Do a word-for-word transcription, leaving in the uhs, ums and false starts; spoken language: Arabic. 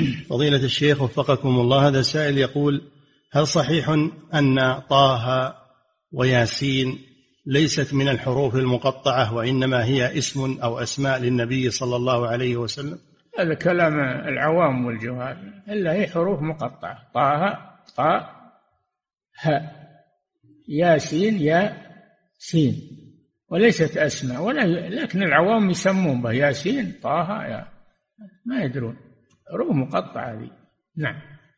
فضيلة الشيخ وفقكم الله، هذا سائل يقول: هل صحيح أن طه وياسين ليست من الحروف المقطعة وإنما هي اسم أو أسماء للنبي صلى الله عليه وسلم؟ هذا كلام العوام والجهال، إلا هي حروف مقطعة: طه طاء هاء، ياسين يا سين، وليست أسماء. ولا لكن العوام يسمون به ياسين طه، يا ما يدرون، حروف مقطعة هذه. نعم.